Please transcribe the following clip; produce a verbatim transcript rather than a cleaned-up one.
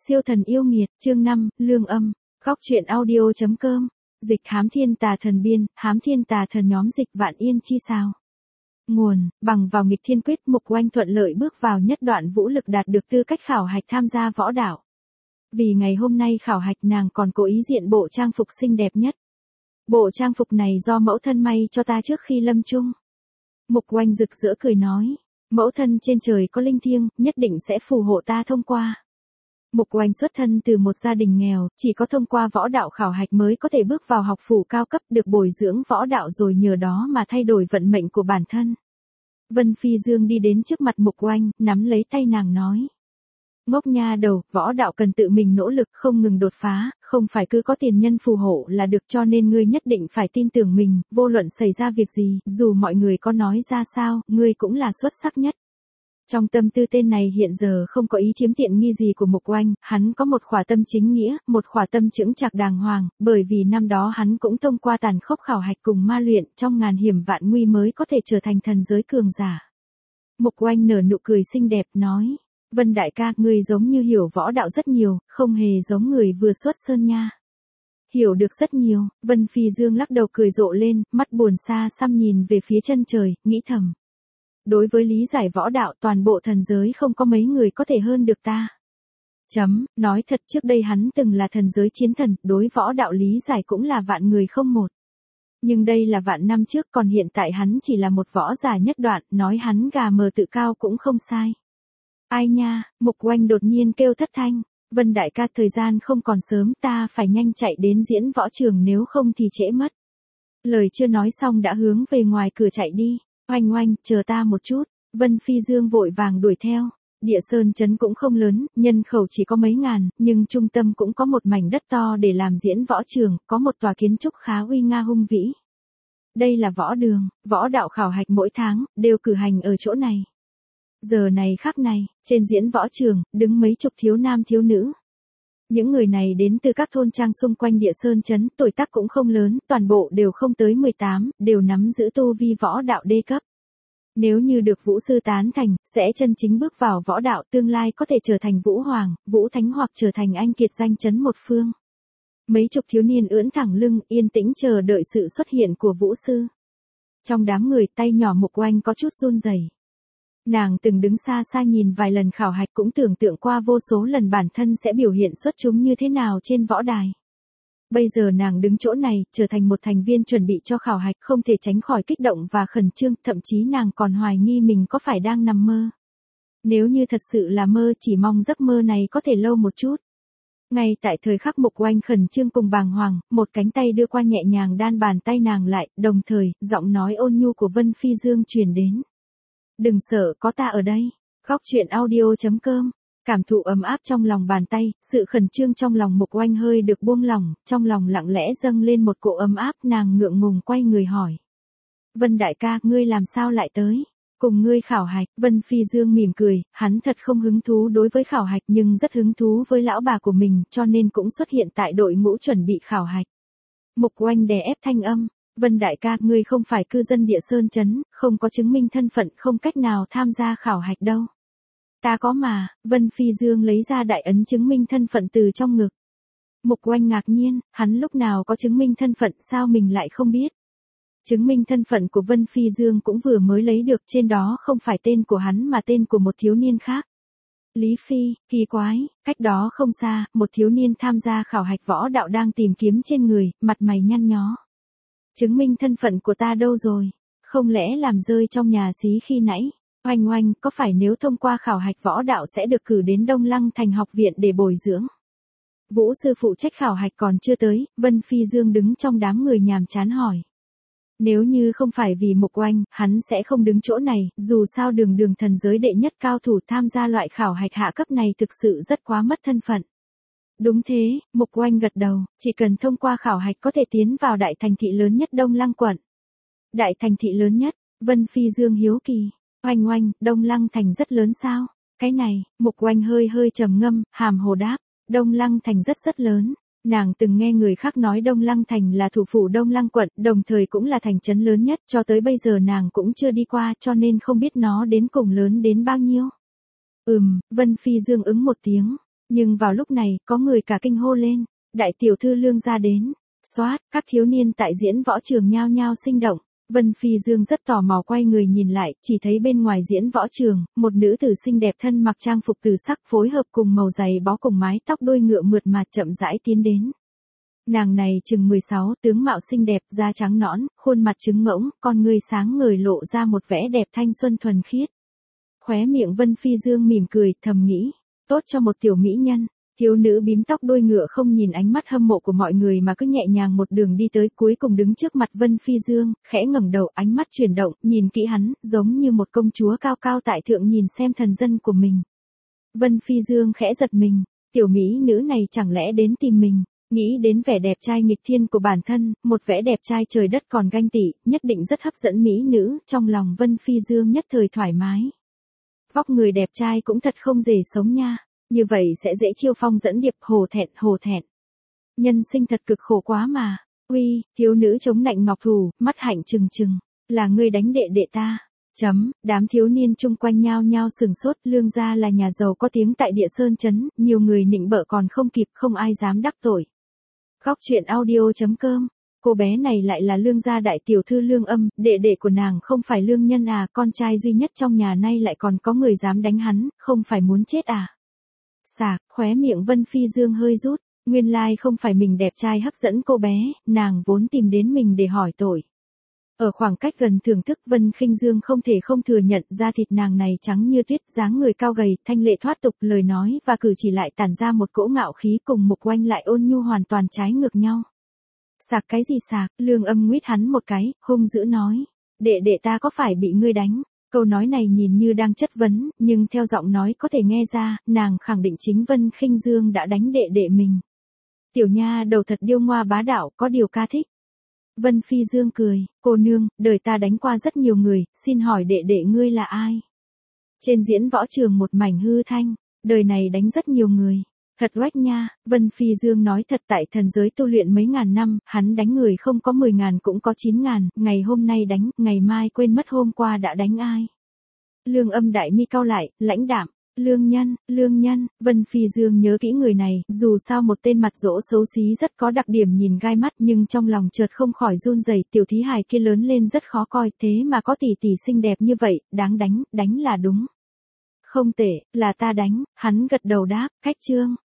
Siêu thần yêu nghiệt, chương năm, lương âm, góc truyện audio.com, dịch hám thiên tà thần biên, hám thiên tà thần nhóm dịch vạn yên chi sao. Nguồn, bằng vào nghịch thiên quyết Mục Oanh thuận lợi bước vào nhất đoạn vũ lực đạt được tư cách khảo hạch tham gia võ đạo. Vì ngày hôm nay khảo hạch nàng còn cố ý diện bộ trang phục xinh đẹp nhất. Bộ trang phục này do mẫu thân may cho ta trước khi lâm chung. Mục Oanh rực rỡ cười nói, mẫu thân trên trời có linh thiêng, nhất định sẽ phù hộ ta thông qua. Mục Oanh xuất thân từ một gia đình nghèo, chỉ có thông qua võ đạo khảo hạch mới có thể bước vào học phủ cao cấp được bồi dưỡng võ đạo rồi nhờ đó mà thay đổi vận mệnh của bản thân. Vân Phi Dương đi đến trước mặt Mục Oanh, nắm lấy tay nàng nói. Ngốc nha đầu, võ đạo cần tự mình nỗ lực không ngừng đột phá, không phải cứ có tiền nhân phù hộ là được cho nên ngươi nhất định phải tin tưởng mình, vô luận xảy ra việc gì, dù mọi người có nói ra sao, ngươi cũng là xuất sắc nhất. Trong tâm tư tên này hiện giờ không có ý chiếm tiện nghi gì của Mục Oanh, hắn có một khỏa tâm chính nghĩa, một khỏa tâm chững chạc đàng hoàng, bởi vì năm đó hắn cũng thông qua tàn khốc khảo hạch cùng ma luyện trong ngàn hiểm vạn nguy mới có thể trở thành thần giới cường giả. Mục Oanh nở nụ cười xinh đẹp nói, Vân đại ca, ngươi giống như hiểu võ đạo rất nhiều, không hề giống người vừa xuất sơn nha. Hiểu được rất nhiều, Vân Phi Dương lắc đầu cười rộ lên, mắt buồn xa xăm nhìn về phía chân trời, nghĩ thầm. Đối với lý giải võ đạo toàn bộ thần giới không có mấy người có thể hơn được ta. Chấm, nói thật trước đây hắn từng là thần giới chiến thần, đối võ đạo lý giải cũng là vạn người không một. Nhưng đây là vạn năm trước còn hiện tại hắn chỉ là một võ giả nhất đoạn, nói hắn gà mờ tự cao cũng không sai. Ai nha, Mục Oanh đột nhiên kêu thất thanh, Vân đại ca thời gian không còn sớm ta phải nhanh chạy đến diễn võ trường nếu không thì trễ mất. Lời chưa nói xong đã hướng về ngoài cửa chạy đi. Oanh oanh, chờ ta một chút, Vân Phi Dương vội vàng đuổi theo. Địa Sơn Trấn cũng không lớn, nhân khẩu chỉ có mấy ngàn, nhưng trung tâm cũng có một mảnh đất to để làm diễn võ trường, có một tòa kiến trúc khá uy nga hung vĩ. Đây là võ đường, võ đạo khảo hạch mỗi tháng, đều cử hành ở chỗ này. Giờ này khắc này, trên diễn võ trường, đứng mấy chục thiếu nam thiếu nữ. Những người này đến từ các thôn trang xung quanh Địa Sơn Trấn, tuổi tác cũng không lớn, toàn bộ đều không tới mười tám, đều nắm giữ tu vi võ đạo đê cấp. Nếu như được Vũ Sư tán thành, sẽ chân chính bước vào võ đạo tương lai có thể trở thành Vũ Hoàng, Vũ Thánh hoặc trở thành anh kiệt danh chấn một phương. Mấy chục thiếu niên ưỡn thẳng lưng, yên tĩnh chờ đợi sự xuất hiện của Vũ Sư. Trong đám người tay nhỏ Mục Oanh có chút run rẩy. Nàng từng đứng xa xa nhìn vài lần khảo hạch cũng tưởng tượng qua vô số lần bản thân sẽ biểu hiện xuất chúng như thế nào trên võ đài. Bây giờ nàng đứng chỗ này, trở thành một thành viên chuẩn bị cho khảo hạch không thể tránh khỏi kích động và khẩn trương, thậm chí nàng còn hoài nghi mình có phải đang nằm mơ. Nếu như thật sự là mơ chỉ mong giấc mơ này có thể lâu một chút. Ngay tại thời khắc Mục Oanh khẩn trương cùng bàng hoàng, một cánh tay đưa qua nhẹ nhàng đan bàn tay nàng lại, đồng thời, giọng nói ôn nhu của Vân Phi Dương truyền đến. Đừng sợ, có ta ở đây. Góc truyện audio.com. Cảm thụ ấm áp trong lòng bàn tay, sự khẩn trương trong lòng Mục Oanh hơi được buông lỏng, trong lòng lặng lẽ dâng lên một cỗ ấm áp, nàng ngượng ngùng quay người hỏi. Vân đại ca, ngươi làm sao lại tới? Cùng ngươi khảo hạch, Vân Phi Dương mỉm cười, hắn thật không hứng thú đối với khảo hạch nhưng rất hứng thú với lão bà của mình, cho nên cũng xuất hiện tại đội ngũ chuẩn bị khảo hạch. Mục Oanh đè ép thanh âm. Vân đại ca, ngươi không phải cư dân Địa Sơn Trấn, không có chứng minh thân phận, không cách nào tham gia khảo hạch đâu. Ta có mà, Vân Phi Dương lấy ra đại ấn chứng minh thân phận từ trong ngực. Mục Oanh ngạc nhiên, hắn lúc nào có chứng minh thân phận sao mình lại không biết. Chứng minh thân phận của Vân Phi Dương cũng vừa mới lấy được, trên đó không phải tên của hắn mà tên của một thiếu niên khác. Lý Phi, kỳ quái, cách đó không xa, một thiếu niên tham gia khảo hạch võ đạo đang tìm kiếm trên người, mặt mày nhăn nhó. Chứng minh thân phận của ta đâu rồi? Không lẽ làm rơi trong nhà xí khi nãy? Oanh oanh, có phải nếu thông qua khảo hạch võ đạo sẽ được cử đến Đông Lăng thành học viện để bồi dưỡng? Vũ sư phụ trách khảo hạch còn chưa tới, Vân Phi Dương đứng trong đám người nhàm chán hỏi. Nếu như không phải vì Mục Oanh, hắn sẽ không đứng chỗ này, dù sao đường đường thần giới đệ nhất cao thủ tham gia loại khảo hạch hạ cấp này thực sự rất quá mất thân phận. Đúng thế, Mục Oanh gật đầu, chỉ cần thông qua khảo hạch có thể tiến vào đại thành thị lớn nhất Đông Lăng quận. Đại thành thị lớn nhất, Vân Phi Dương hiếu kỳ. Oanh oanh, Đông Lăng thành rất lớn sao? Cái này, Mục Oanh hơi hơi trầm ngâm, hàm hồ đáp. Đông Lăng thành rất rất lớn. Nàng từng nghe người khác nói Đông Lăng thành là thủ phủ Đông Lăng quận, đồng thời cũng là thành trấn lớn nhất, cho tới bây giờ nàng cũng chưa đi qua cho nên không biết nó đến cùng lớn đến bao nhiêu. Ừm, Vân Phi Dương ứng một tiếng. Nhưng vào lúc này, có người cả kinh hô lên, đại tiểu thư Lương gia đến. Xoát, các thiếu niên tại diễn võ trường nhao nhao sinh động. Vân Phi Dương rất tò mò quay người nhìn lại, chỉ thấy bên ngoài diễn võ trường, một nữ tử xinh đẹp thân mặc trang phục từ sắc phối hợp cùng màu giày bó cùng mái tóc đuôi ngựa mượt mà chậm rãi tiến đến. Nàng này chừng mười sáu, tướng mạo xinh đẹp, da trắng nõn, khuôn mặt trứng ngỗng, con ngươi sáng ngời lộ ra một vẻ đẹp thanh xuân thuần khiết. Khóe miệng Vân Phi Dương mỉm cười, thầm nghĩ, tốt cho một tiểu mỹ nhân. Thiếu nữ bím tóc đuôi ngựa không nhìn ánh mắt hâm mộ của mọi người mà cứ nhẹ nhàng một đường đi tới, cuối cùng đứng trước mặt Vân Phi Dương, khẽ ngẩng đầu, ánh mắt chuyển động, nhìn kỹ hắn, giống như một công chúa cao cao tại thượng nhìn xem thần dân của mình. Vân Phi Dương khẽ giật mình, tiểu mỹ nữ này chẳng lẽ đến tìm mình, nghĩ đến vẻ đẹp trai nghịch thiên của bản thân, một vẻ đẹp trai trời đất còn ganh tị, nhất định rất hấp dẫn mỹ nữ, trong lòng Vân Phi Dương nhất thời thoải mái. Vóc người đẹp trai cũng thật không dễ sống nha. Như vậy sẽ dễ chiêu phong dẫn điệp, hổ thẹn, hổ thẹn. Nhân sinh thật cực khổ quá mà. Uy, thiếu nữ chống nạnh ngọc thủ, mắt hạnh trừng trừng. Là ngươi đánh đệ đệ ta. Chấm, đám thiếu niên chung quanh nhao nhao sừng sốt, Lương gia là nhà giàu có tiếng tại địa sơn trấn, nhiều người nịnh bợ còn không kịp, không ai dám đắc tội. Góc truyện audio chấm com. Cô bé này lại là Lương gia đại tiểu thư Lương Âm, đệ đệ của nàng không phải Lương Nhân à, con trai duy nhất trong nhà nay lại còn có người dám đánh hắn, không phải muốn chết à. Sạc, khóe miệng Vân Phi Dương hơi rút, nguyên lai không phải mình đẹp trai hấp dẫn cô bé, nàng vốn tìm đến mình để hỏi tội. Ở khoảng cách gần thưởng thức, Vân Khinh Dương không thể không thừa nhận da thịt nàng này trắng như tuyết, dáng người cao gầy, thanh lệ thoát tục, lời nói và cử chỉ lại tản ra một cỗ ngạo khí, cùng Mục Oanh lại ôn nhu hoàn toàn trái ngược nhau. Sạc cái gì sạc, Lương Âm nguyết hắn một cái, hung dữ nói, đệ đệ ta có phải bị ngươi đánh? Câu nói này nhìn như đang chất vấn, nhưng theo giọng nói có thể nghe ra, nàng khẳng định chính Vân Khinh Dương đã đánh đệ đệ mình. Tiểu nha đầu thật điêu ngoa bá đạo, có điều ca thích. Vân Phi Dương cười, cô nương, đời ta đánh qua rất nhiều người, xin hỏi đệ đệ ngươi là ai? Trên diễn võ trường một mảnh hư thanh, đời này đánh rất nhiều người. Thật oách nha, Vân Phi Dương nói thật, tại thần giới tu luyện mấy ngàn năm, hắn đánh người không có mười ngàn cũng có chín ngàn, ngày hôm nay đánh, ngày mai quên mất hôm qua đã đánh ai. Lương Âm đại mi cau lại, lãnh đạm, Lương Nhân, Lương Nhân, Vân Phi Dương nhớ kỹ người này, dù sao một tên mặt dỗ xấu xí rất có đặc điểm nhìn gai mắt, nhưng trong lòng chợt không khỏi run rẩy, tiểu thí hài kia lớn lên rất khó coi, thế mà có tỷ tỷ xinh đẹp như vậy, đáng đánh, đánh là đúng. Không tệ, là ta đánh, hắn gật đầu đáp, cách chương.